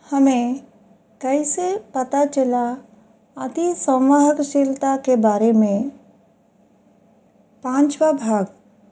हमें कैसे पता चला अति संवाहकशीलता के बारे में। पांचवा भाग।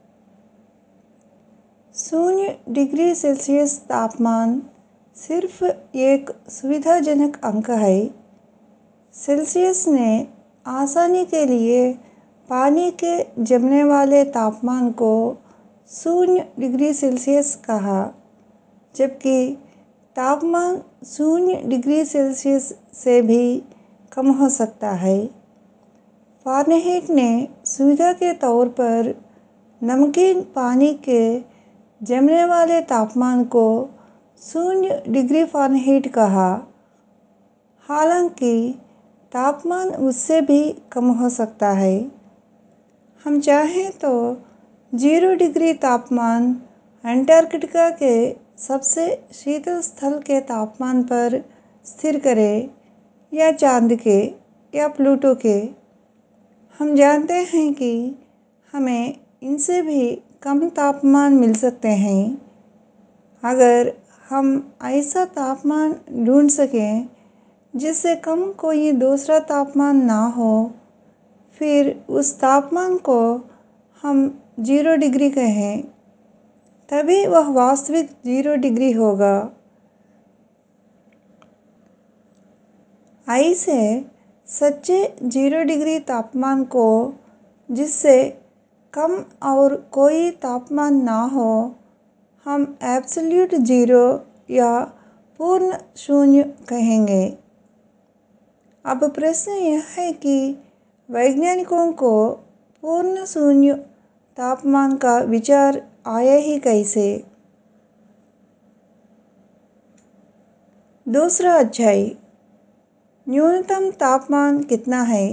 0 डिग्री सेल्सियस तापमान सिर्फ एक सुविधाजनक अंक है। सेल्सियस ने आसानी के लिए पानी के जमने वाले तापमान को 0 डिग्री सेल्सियस कहा, जबकि तापमान 0 डिग्री सेल्सियस से भी कम हो सकता है। फ़ारेनहाइट ने सुविधा के तौर पर नमकीन पानी के जमने वाले तापमान को 0 डिग्री फ़ारेनहाइट कहा, हालांकि तापमान उससे भी कम हो सकता है। हम चाहें तो 0 डिग्री तापमान अंटार्कटिका के सबसे शीतल स्थल के तापमान पर स्थिर करें, या चांद के, या प्लूटो के। हम जानते हैं कि हमें इनसे भी कम तापमान मिल सकते हैं। अगर हम ऐसा तापमान ढूंढ सकें जिससे कम कोई दूसरा तापमान ना हो, फिर उस तापमान को हम 0 डिग्री कहें, तभी वह वास्तविक 0 डिग्री होगा। ऐसे सच्चे 0 डिग्री तापमान को, जिससे कम और कोई तापमान ना हो, हम एब्सोल्यूट ज़ीरो या पूर्ण शून्य कहेंगे। अब प्रश्न यह है कि वैज्ञानिकों को पूर्ण शून्य तापमान का विचार आया ही कैसे। दूसरा अध्याय। न्यूनतम तापमान कितना है।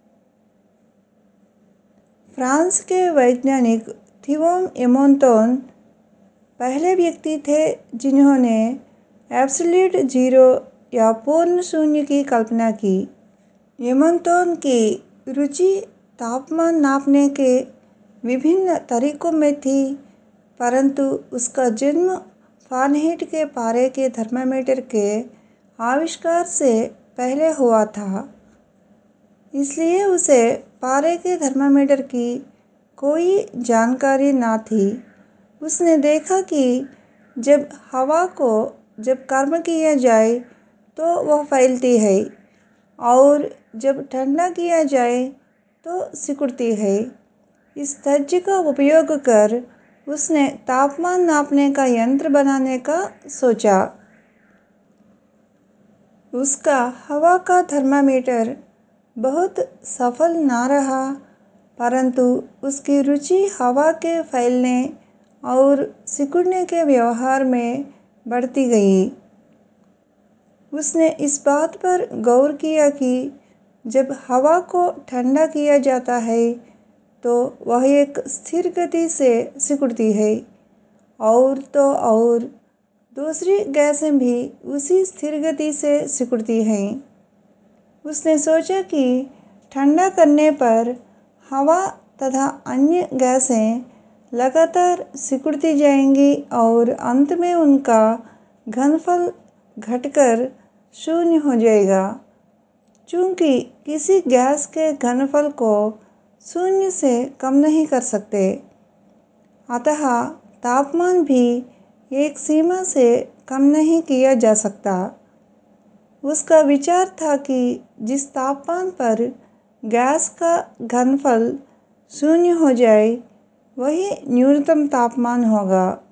फ्रांस के वैज्ञानिक थिबौट एमोंतोन पहले व्यक्ति थे जिन्होंने एब्सोल्यूट ज़ीरो या पूर्ण शून्य की कल्पना की। एमोंतोन की रुचि तापमान नापने के विभिन्न तरीकों में थी, परंतु उसका जन्म फ़ारेनहाइट के पारे के थर्मामीटर के आविष्कार से पहले हुआ था, इसलिए उसे पारे के थर्मामीटर की कोई जानकारी न थी। उसने देखा कि जब हवा को गर्म किया जाए तो वह फैलती है, और जब ठंडा किया जाए तो सिकुड़ती है। इस तथ्य का उपयोग कर उसने तापमान नापने का यंत्र बनाने का सोचा। उसका हवा का थर्मामीटर बहुत सफल न रहा, परंतु उसकी रुचि हवा के फैलने और सिकुड़ने के व्यवहार में बढ़ती गई। उसने इस बात पर गौर किया कि जब हवा को ठंडा किया जाता है तो वह एक स्थिर गति से सिकुड़ती है, और तो और दूसरी गैसें भी उसी स्थिर गति से सिकुड़ती हैं। उसने सोचा कि ठंडा करने पर हवा तथा अन्य गैसें लगातार सिकुड़ती जाएंगी और अंत में उनका घनफल घटकर शून्य हो जाएगा। चूंकि किसी गैस के घनफल को शून्य से कम नहीं कर सकते, अतः तापमान भी एक सीमा से कम नहीं किया जा सकता। उसका विचार था कि जिस तापमान पर गैस का घनफल शून्य हो जाए, वही न्यूनतम तापमान होगा।